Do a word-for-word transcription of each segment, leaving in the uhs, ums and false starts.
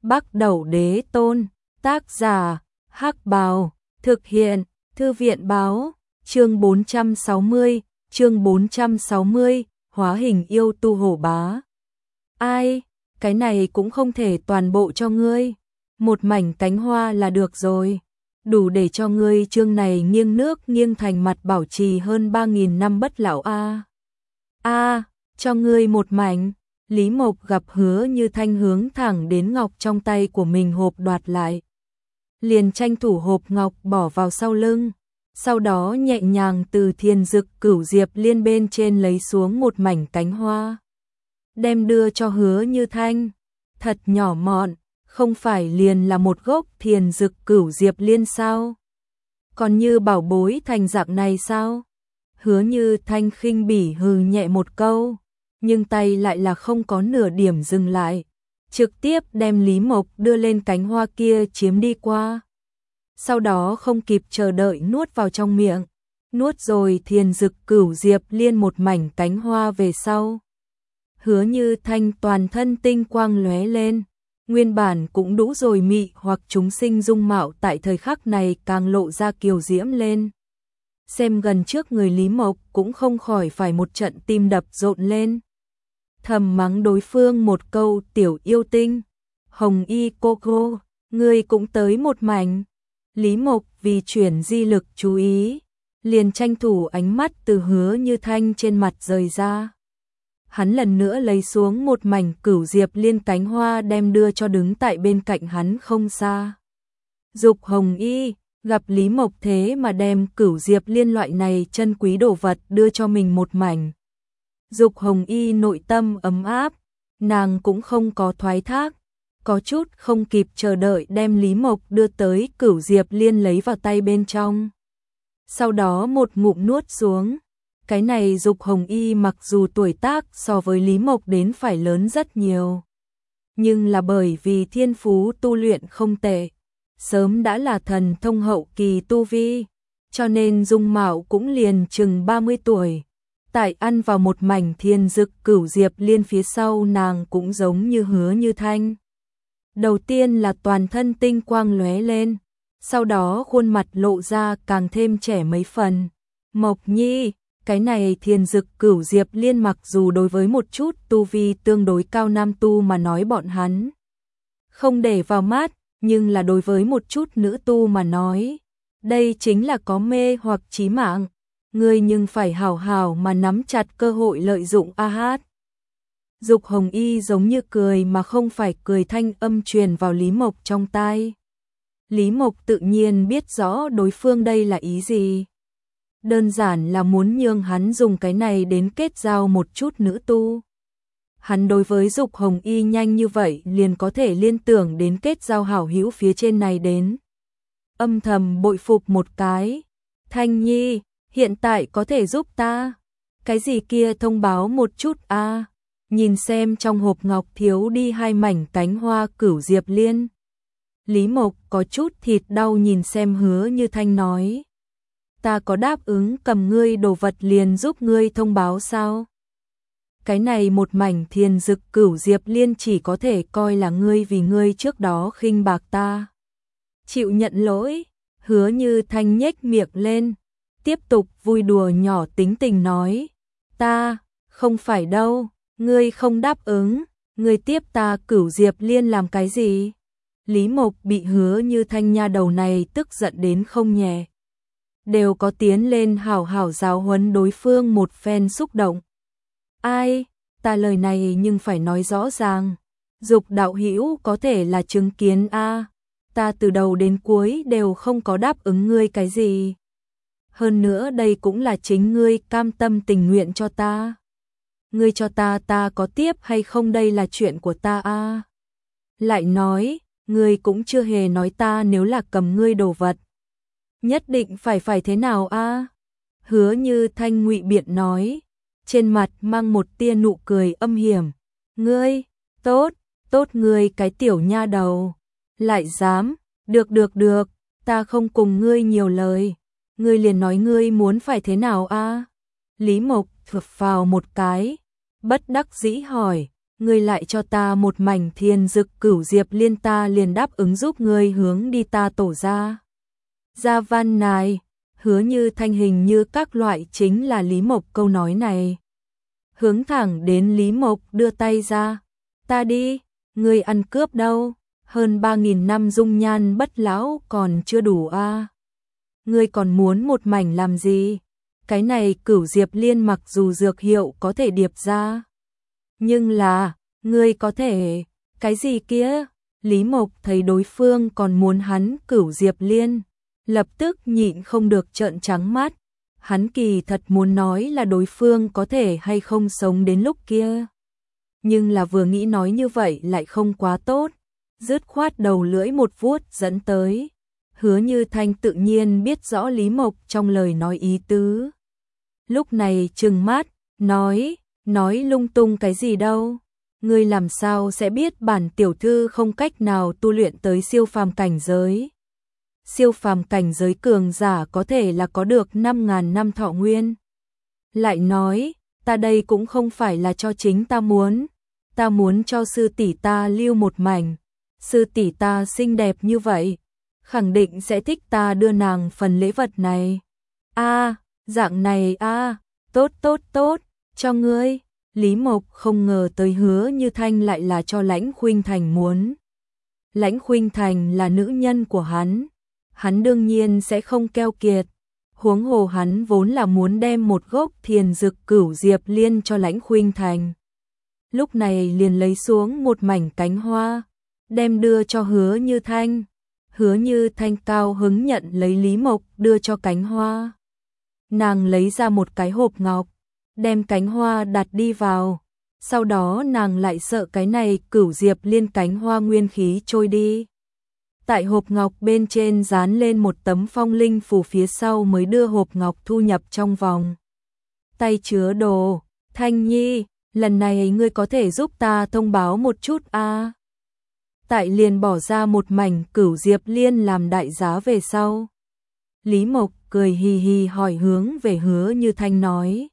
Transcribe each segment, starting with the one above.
Bắc Đẩu Đế Tôn, tác giả, Hắc Bào, thực hiện, Thư viện báo, chương bốn trăm sáu mươi, chương bốn trăm sáu mươi, hóa hình yêu tu hổ bá. Ai, cái này cũng không thể toàn bộ cho ngươi, một mảnh cánh hoa là được rồi, đủ để cho ngươi chương này nghiêng nước nghiêng thành mặt bảo trì hơn ba nghìn năm bất lão a. A, cho ngươi một mảnh. Lý Mộc gặp Hứa Như Thanh hướng thẳng đến ngọc trong tay của mình hộp đoạt lại. Liền tranh thủ hộp ngọc bỏ vào sau lưng, sau đó nhẹ nhàng từ Thiên Dực Cửu Diệp Liên bên trên lấy xuống một mảnh cánh hoa. Đem đưa cho Hứa Như Thanh, thật nhỏ mọn, không phải liền là một gốc Thiên Dực Cửu Diệp Liên sao? Còn như bảo bối thành dạng này sao? Hứa Như Thanh khinh bỉ hừ nhẹ một câu, nhưng tay lại là không có nửa điểm dừng lại, trực tiếp đem Lý Mộc đưa lên cánh hoa kia chiếm đi qua. Sau đó không kịp chờ đợi nuốt vào trong miệng, nuốt rồi Thiên Dực Cửu Diệp Liên một mảnh cánh hoa về sau. Hứa Như Thanh toàn thân tinh quang lóe lên, nguyên bản cũng đủ rồi mị hoặc chúng sinh dung mạo tại thời khắc này càng lộ ra kiều diễm lên. Xem gần trước người Lý Mộc cũng không khỏi phải một trận tim đập rộn lên. Thầm mắng đối phương một câu tiểu yêu tinh, Hồng Y cô cô, ngươi cũng tới một mảnh. Lý Mộc vì chuyển di lực chú ý, liền tranh thủ ánh mắt từ Hứa Như Thanh trên mặt rời ra. Hắn lần nữa lấy xuống một mảnh Cửu Diệp Liên cánh hoa đem đưa cho đứng tại bên cạnh hắn không xa. Dục Hồng Y gặp Lý Mộc thế mà đem Cửu Diệp Liên loại này chân quý đồ vật đưa cho mình một mảnh. Dục Hồng Y nội tâm ấm áp, nàng cũng không có thoái thác, có chút không kịp chờ đợi đem Lý Mộc đưa tới Cửu Diệp Liên lấy vào tay bên trong. Sau đó một ngụm nuốt xuống, cái này Dục Hồng Y mặc dù tuổi tác so với Lý Mộc đến phải lớn rất nhiều, nhưng là bởi vì thiên phú tu luyện không tệ, sớm đã là thần thông hậu kỳ tu vi, cho nên dung mạo cũng liền chừng ba mươi tuổi. Tại ăn vào một mảnh Thiên Dực Cửu Diệp Liên phía sau nàng cũng giống như Hứa Như Thanh. Đầu tiên là toàn thân tinh quang lóe lên, sau đó khuôn mặt lộ ra càng thêm trẻ mấy phần. Mộc Nhi, cái này Thiên Dực Cửu Diệp Liên mặc dù đối với một chút tu vi tương đối cao nam tu mà nói bọn hắn không để vào mắt, nhưng là đối với một chút nữ tu mà nói, đây chính là có mê hoặc chí mạng. Ngươi nhưng phải hảo hảo mà nắm chặt cơ hội lợi dụng a hát. Dục Hồng Y giống như cười mà không phải cười thanh âm truyền vào Lý Mộc trong tai. Lý Mộc tự nhiên biết rõ đối phương đây là ý gì. Đơn giản là muốn nhường hắn dùng cái này đến kết giao một chút nữ tu. Hắn đối với Dục Hồng Y nhanh như vậy liền có thể liên tưởng đến kết giao hảo hữu phía trên này đến. Âm thầm bội phục một cái. Thanh Nhi, hiện tại có thể giúp ta? Cái gì kia thông báo một chút a? À? Nhìn xem trong hộp ngọc thiếu đi hai mảnh cánh hoa Cửu Diệp Liên. Lý Mộc có chút thịt đau nhìn xem Hứa Như Thanh nói. Ta có đáp ứng cầm ngươi đồ vật liền giúp ngươi thông báo sao? Cái này một mảnh Thiên Dực Cửu Diệp Liên chỉ có thể coi là ngươi vì ngươi trước đó khinh bạc ta. Chịu nhận lỗi, Hứa Như Thanh nhếch miệng lên, tiếp tục vui đùa nhỏ tính tình nói. Ta, không phải đâu, ngươi không đáp ứng, ngươi tiếp ta Cửu Diệp Liên làm cái gì? Lý Mộc bị Hứa Như Thanh nha đầu này tức giận đến không nhẹ. Đều có tiến lên hảo hảo giáo huấn đối phương một phen xúc động. Ai, ta lời này nhưng phải nói rõ ràng. Dục đạo hữu có thể là chứng kiến a, ta từ đầu đến cuối đều không có đáp ứng ngươi cái gì. Hơn nữa đây cũng là chính ngươi cam tâm tình nguyện cho ta. Ngươi cho ta ta có tiếp hay không đây là chuyện của ta a. Lại nói, ngươi cũng chưa hề nói ta nếu là cầm ngươi đồ vật. Nhất định phải phải thế nào a? Hứa Như Thanh ngụy biện nói, trên mặt mang một tia nụ cười âm hiểm. Ngươi, tốt, tốt ngươi cái tiểu nha đầu. Lại dám, được được được, ta không cùng ngươi nhiều lời. Ngươi liền nói ngươi muốn phải thế nào a? Lý Mộc thụp vào một cái, bất đắc dĩ hỏi, ngươi lại cho ta một mảnh thiên dực cửu diệp liên, ta liền đáp ứng giúp ngươi hướng đi ta tổ ra. Gia văn này, Hứa Như Thanh hình như các loại chính là Lý Mộc câu nói này. Hướng thẳng đến Lý Mộc đưa tay ra, ta đi, ngươi ăn cướp đâu, hơn ba nghìn năm dung nhan bất lão còn chưa đủ a à? Ngươi còn muốn một mảnh làm gì? Cái này cửu diệp liên mặc dù dược hiệu có thể điệp ra, nhưng là, ngươi có thể, cái gì kia? Lý Mộc thấy đối phương còn muốn hắn cửu diệp liên, lập tức nhịn không được trợn trắng mắt. Hắn kỳ thật muốn nói là đối phương có thể hay không sống đến lúc kia. Nhưng là vừa nghĩ nói như vậy lại không quá tốt. Dứt khoát đầu lưỡi một vuốt dẫn tới. Hứa Như Thanh tự nhiên biết rõ Lý Mộc trong lời nói ý tứ. Lúc này trừng mắt, nói, nói lung tung cái gì đâu. Ngươi làm sao sẽ biết bản tiểu thư không cách nào tu luyện tới siêu phàm cảnh giới. Siêu phàm cảnh giới cường giả có thể là có được năm ngàn năm thọ nguyên. Lại nói, ta đây cũng không phải là cho chính ta muốn, ta muốn cho sư tỷ ta lưu một mảnh. Sư tỷ ta xinh đẹp như vậy, khẳng định sẽ thích ta đưa nàng phần lễ vật này. A, dạng này a, à, tốt tốt tốt, cho ngươi. Lý Mộc không ngờ tới Hứa Như Thanh lại là cho Lãnh Khuynh Thành muốn. Lãnh Khuynh Thành là nữ nhân của hắn, hắn đương nhiên sẽ không keo kiệt. Huống hồ hắn vốn là muốn đem một gốc thiền dực cửu diệp liên cho Lãnh Khuynh Thành. Lúc này liền lấy xuống một mảnh cánh hoa, đem đưa cho Hứa Như Thanh. Hứa Như Thanh cao hứng nhận lấy Lý Mộc đưa cho cánh hoa. Nàng lấy ra một cái hộp ngọc, đem cánh hoa đặt đi vào. Sau đó nàng lại sợ cái này cửu diệp liên cánh hoa nguyên khí trôi đi. Tại hộp ngọc bên trên dán lên một tấm phong linh phù, phía sau mới đưa hộp ngọc thu nhập trong vòng tay chứa đồ. Thanh Nhi, lần này ngươi có thể giúp ta thông báo một chút a? À? Tại liền bỏ ra một mảnh cửu diệp liên làm đại giá về sau. Lý Mộc cười hì hì hỏi hướng về Hứa Như Thanh nói.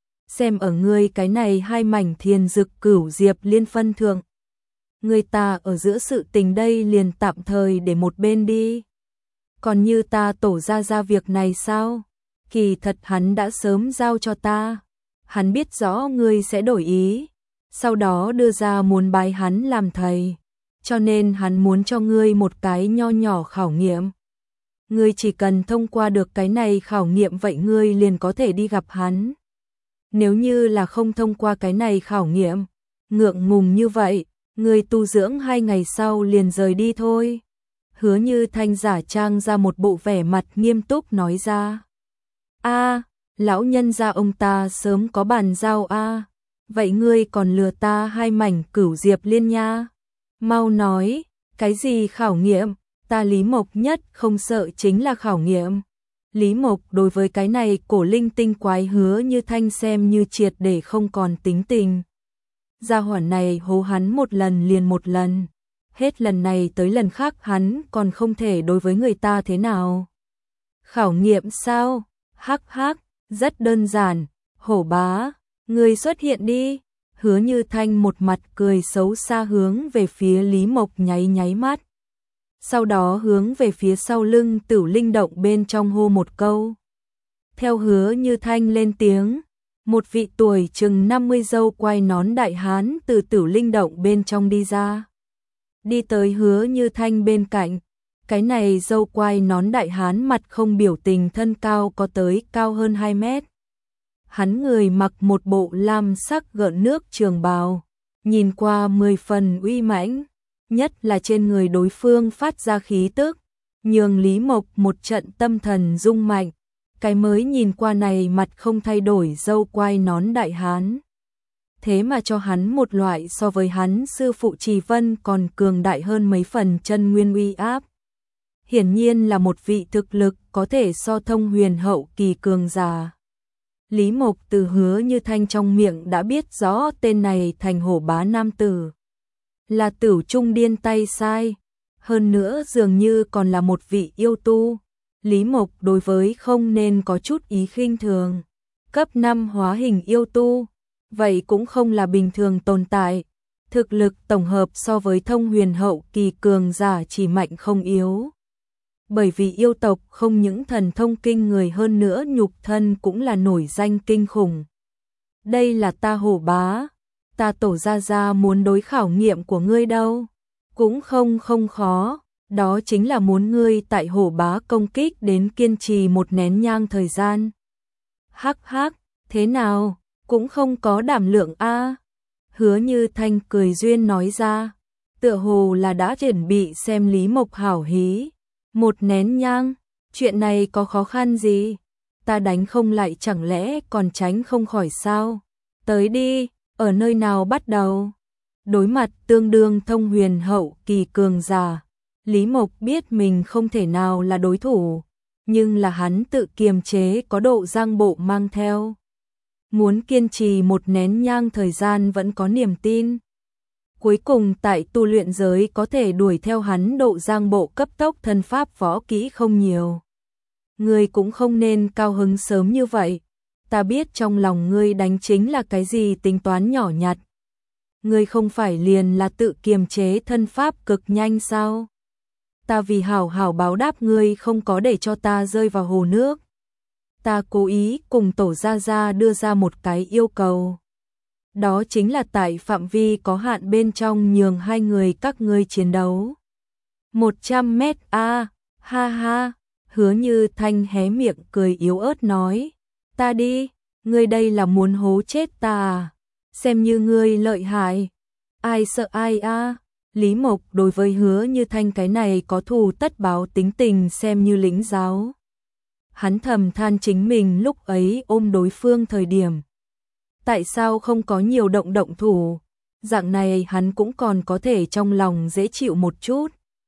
Xem ở ngươi cái này hai mảnh thiền dực cửu diệp liên phân thượng. Người ta ở giữa sự tình đây liền tạm thời để một bên đi. Còn như ta tổ ra ra việc này sao? Kỳ thật hắn đã sớm giao cho ta. Hắn biết rõ ngươi sẽ đổi ý. Sau đó đưa ra muốn bái hắn làm thầy. Cho nên hắn muốn cho ngươi một cái nho nhỏ khảo nghiệm. Ngươi chỉ cần thông qua được cái này khảo nghiệm vậy ngươi liền có thể đi gặp hắn. Nếu như là không thông qua cái này khảo nghiệm, ngượng ngùng như vậy, ngươi tu dưỡng hai ngày sau liền rời đi thôi. Hứa Như Thanh giả trang ra một bộ vẻ mặt nghiêm túc nói ra. A, lão nhân gia ông ta sớm có bàn giao a. Vậy ngươi còn lừa ta hai mảnh cửu diệp liên nha. Mau nói, cái gì khảo nghiệm, ta Lý Mộc nhất không sợ chính là khảo nghiệm. Lý Mộc đối với cái này cổ linh tinh quái Hứa Như Thanh xem như triệt để không còn tính tình. Gia hỏa này hố hắn một lần liền một lần. Hết lần này tới lần khác hắn còn không thể đối với người ta thế nào. Khảo nghiệm sao? Hắc hắc, rất đơn giản. Hổ bá, người xuất hiện đi. Hứa Như Thanh một mặt cười xấu xa hướng về phía Lý Mộc nháy nháy mắt. Sau đó hướng về phía sau lưng Tử Linh động bên trong hô một câu. Theo Hứa Như Thanh lên tiếng, một vị tuổi chừng năm mươi râu quai nón đại hán từ Tử Linh động bên trong đi ra. Đi tới Hứa Như Thanh bên cạnh, cái này râu quai nón đại hán mặt không biểu tình, thân cao có tới cao hơn hai mét. Hắn người mặc một bộ lam sắc gợn nước trường bào, nhìn qua mười phần uy mãnh, nhất là trên người đối phương phát ra khí tức, nhường Lý Mộc một trận tâm thần rung mạnh. Cái mới nhìn qua này mặt không thay đổi râu quai nón đại hán, thế mà cho hắn một loại so với hắn sư phụ Trì Vân còn cường đại hơn mấy phần chân nguyên uy áp. Hiển nhiên là một vị thực lực có thể so thông huyền hậu kỳ cường giả. Lý Mộc từ Hứa Như Thanh trong miệng đã biết rõ tên này thành hổ bá nam tử. Là Tử Trung Điên tay sai, hơn nữa dường như còn là một vị yêu tu. Lý Mộc đối với không nên có chút ý khinh thường. Cấp năm hóa hình yêu tu, vậy cũng không là bình thường tồn tại. thực lực tổng hợp so với thông huyền hậu kỳ cường giả chỉ mạnh không yếu. Bởi vì yêu tộc không những thần thông kinh người hơn nữa nhục thân cũng là nổi danh kinh khủng. Đây là ta Hổ Bá, ta Tổ gia gia muốn đối khảo nghiệm của ngươi đâu, cũng không không khó, đó chính là muốn ngươi tại Hổ Bá công kích đến kiên trì một nén nhang thời gian. Hắc hắc, thế nào, cũng không có đảm lượng a. Hứa Như Thanh cười duyên nói ra, tựa hồ là đã chuẩn bị xem Lý Mộc hảo hí. Một nén nhang, chuyện này có khó khăn gì? Ta đánh không lại chẳng lẽ còn tránh không khỏi sao? Tới đi, ở nơi nào bắt đầu? Đối mặt tương đương thông huyền hậu kỳ cường giả, Lý Mộc biết mình không thể nào là đối thủ, nhưng là hắn tự kiềm chế có độ giang bộ mang theo. Muốn kiên trì một nén nhang thời gian vẫn có niềm tin. Cuối cùng tại tu luyện giới có thể đuổi theo hắn độ giang bộ cấp tốc thân pháp võ kỹ không nhiều. Ngươi cũng không nên cao hứng sớm như vậy. Ta biết trong lòng ngươi đánh chính là cái gì tính toán nhỏ nhặt. Ngươi không phải liền là tự kiềm chế thân pháp cực nhanh sao? Ta vì hảo hảo báo đáp ngươi không có để cho ta rơi vào hồ nước. Ta cố ý cùng Tổ gia gia đưa ra một cái yêu cầu. Đó chính là tại phạm vi có hạn bên trong nhường hai người các ngươi chiến đấu. một trăm mét a, ha ha, Hứa Như Thanh hé miệng cười yếu ớt nói. Ta đi, ngươi đây là muốn hố chết ta à? Xem như ngươi lợi hại. Ai sợ ai a? Lý Mộc đối với Hứa Như Thanh cái này có thù tất báo tính tình xem như lĩnh giáo. Hắn thầm than chính mình lúc ấy ôm đối phương thời điểm. Tại sao không có nhiều động động thủ, dạng này hắn cũng còn có thể trong lòng dễ chịu một chút.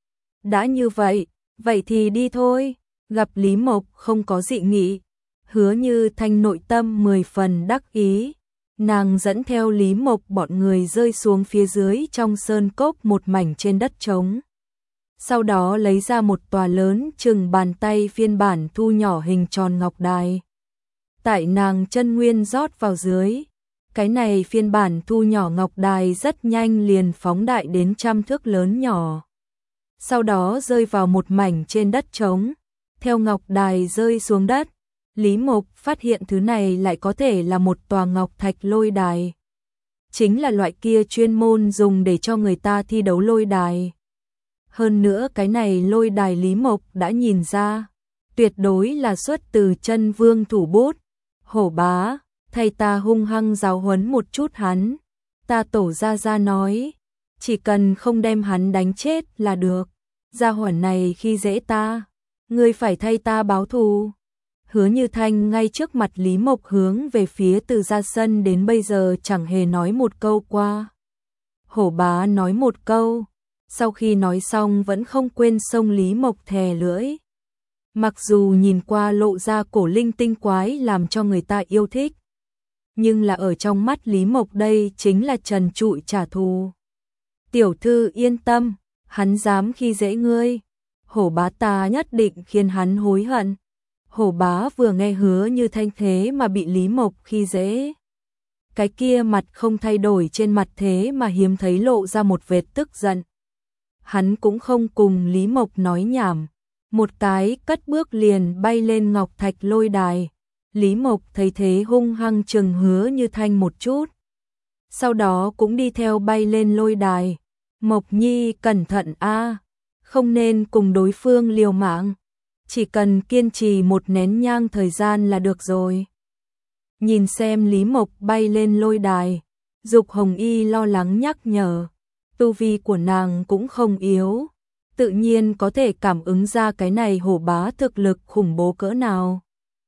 Đã như vậy, vậy thì đi thôi, gặp Lý Mộc không có dị nghị. Hứa Như Thanh nội tâm mười phần đắc ý, nàng dẫn theo Lý Mộc bọn người rơi xuống phía dưới trong sơn cốc một mảnh trên đất trống. Sau đó lấy ra một tòa lớn chừng bàn tay phiên bản thu nhỏ hình tròn ngọc đài. Tại nàng chân nguyên rót vào dưới, cái này phiên bản thu nhỏ ngọc đài rất nhanh liền phóng đại đến trăm thước lớn nhỏ. Sau đó rơi vào một mảnh trên đất trống, theo ngọc đài rơi xuống đất, Lý Mộc phát hiện thứ này lại có thể là một tòa ngọc thạch lôi đài. Chính là loại kia chuyên môn dùng để cho người ta thi đấu lôi đài. Hơn nữa cái này lôi đài Lý Mộc đã nhìn ra, tuyệt đối là xuất từ chân vương thủ bút. Hổ Bá, thay ta hung hăng giáo huấn một chút hắn. Ta Tổ gia gia nói, chỉ cần không đem hắn đánh chết là được. Gia hỏa này khi dễ ta, ngươi phải thay ta báo thù. Hứa Như Thanh ngay trước mặt Lý Mộc hướng về phía từ ra sân đến bây giờ chẳng hề nói một câu qua. Hổ Bá nói một câu, sau khi nói xong vẫn không quên xông Lý Mộc thè lưỡi. Mặc dù nhìn qua lộ ra cổ linh tinh quái làm cho người ta yêu thích, nhưng là ở trong mắt Lý Mộc đây chính là trần trụi trả thù. Tiểu thư yên tâm, hắn dám khi dễ ngươi, Hổ Bá ta nhất định khiến hắn hối hận. Hổ Bá vừa nghe Hứa Như Thanh thế mà bị Lý Mộc khi dễ, cái kia mặt không thay đổi trên mặt thế mà hiếm thấy lộ ra một vệt tức giận. Hắn cũng không cùng Lý Mộc nói nhảm, một cái cất bước liền bay lên ngọc thạch lôi đài. Lý Mộc thấy thế hung hăng chừng Hứa Như Thanh một chút, sau đó cũng đi theo bay lên lôi đài. Mộc Nhi cẩn thận a, không nên cùng đối phương liều mạng, chỉ cần kiên trì một nén nhang thời gian là được rồi. Nhìn xem Lý Mộc bay lên lôi đài, Dục Hồng Y lo lắng nhắc nhở, tu vi của nàng cũng không yếu, tự nhiên có thể cảm ứng ra cái này Hổ Bá thực lực khủng bố cỡ nào.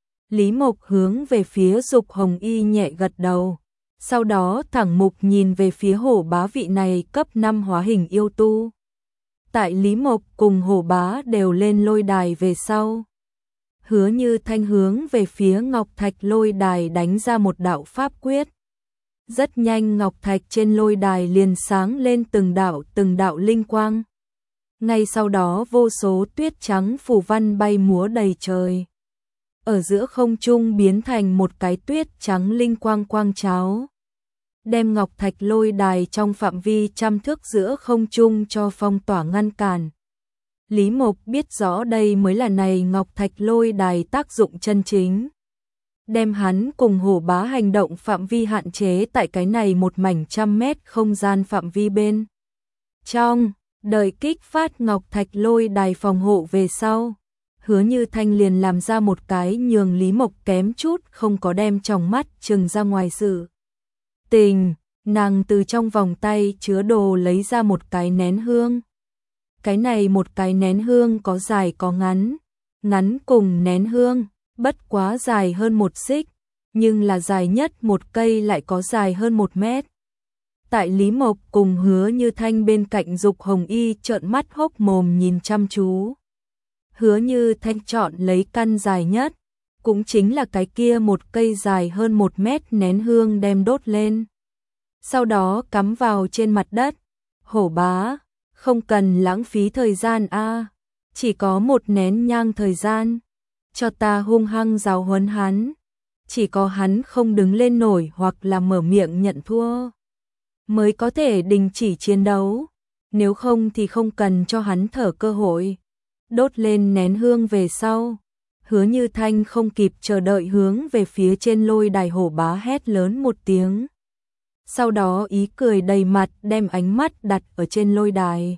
Lý Mộc hướng về phía Dục Hồng Y nhẹ gật đầu, sau đó thẳng mục nhìn về phía Hổ Bá vị này cấp năm hóa hình yêu tu. Tại Lý Mộc cùng Hổ Bá đều lên lôi đài về sau, Hứa Như Thanh hướng về phía ngọc thạch lôi đài đánh ra một đạo pháp quyết. Rất nhanh ngọc thạch trên lôi đài liền sáng lên từng đạo từng đạo linh quang. Ngay sau đó vô số tuyết trắng phù văn bay múa đầy trời. Ở giữa không trung biến thành một cái tuyết trắng linh quang quang cháo. đem ngọc thạch lôi đài trong phạm vi trăm thước giữa không trung cho phong tỏa ngăn cản. Lý Mộc biết rõ đây mới là này ngọc thạch lôi đài tác dụng chân chính. Đem hắn cùng hổ bá hành động phạm vi hạn chế tại cái này một mảnh trăm mét không gian phạm vi bên. Trong, đợi kích phát ngọc thạch lôi đài phòng hộ về sau, Hứa Như Thanh liền làm ra một cái nhường Lý Mộc kém chút không có đem tròng mắt trừng ra ngoài sự. Tình, nàng từ trong vòng tay chứa đồ lấy ra một cái nén hương. Cái này một cái nén hương có dài có ngắn, ngắn cùng nén hương, bất quá dài hơn một xích, nhưng là dài nhất một cây lại có dài hơn một mét. Tại Lý Mộc cùng Hứa Như Thanh bên cạnh Dục Hồng Y trợn mắt hốc mồm nhìn chăm chú. Hứa Như Thanh chọn lấy căn dài nhất, cũng chính là cái kia một cây dài hơn một mét nén hương đem đốt lên. Sau đó cắm vào trên mặt đất. Hổ bá, không cần lãng phí thời gian a, chỉ có một nén nhang thời gian, cho ta hung hăng giáo huấn hắn. Chỉ có hắn không đứng lên nổi hoặc là mở miệng nhận thua, mới có thể đình chỉ chiến đấu, nếu không thì không cần cho hắn thở cơ hội. Đốt lên nén hương về sau, Hứa Như Thanh không kịp chờ đợi hướng về phía trên lôi đài hổ bá hét lớn một tiếng. Sau đó ý cười đầy mặt đem ánh mắt đặt ở trên lôi đài.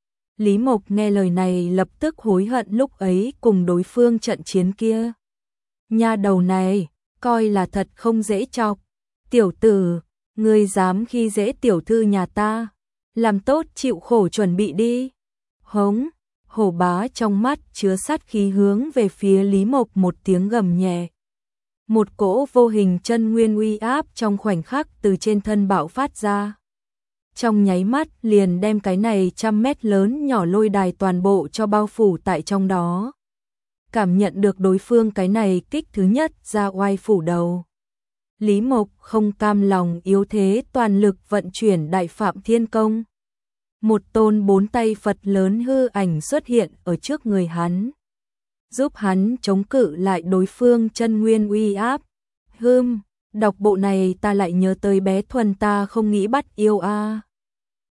Lý Mộc nghe lời này lập tức hối hận lúc ấy cùng đối phương trận chiến kia. Nha đầu này, coi là thật không dễ chọc. Tiểu tử, ngươi dám khi dễ tiểu thư nhà ta, làm tốt chịu khổ chuẩn bị đi. Hống, hổ bá trong mắt chứa sát khí hướng về phía Lý Mộc một tiếng gầm nhẹ. Một cỗ vô hình chân nguyên uy áp trong khoảnh khắc từ trên thân bạo phát ra. Trong nháy mắt liền đem cái này trăm mét lớn nhỏ lôi đài toàn bộ cho bao phủ tại trong đó. Cảm nhận được đối phương cái này kích thứ nhất ra oai phủ đầu. Lý Mộc không cam lòng yếu thế toàn lực vận chuyển Đại Phạm Thiên Công. Một tôn bốn tay Phật lớn hư ảnh xuất hiện ở trước người hắn, giúp hắn chống cự lại đối phương chân nguyên uy áp. Hừm, đọc bộ này ta lại nhớ tới bé Thuần ta không nghĩ bắt yêu a.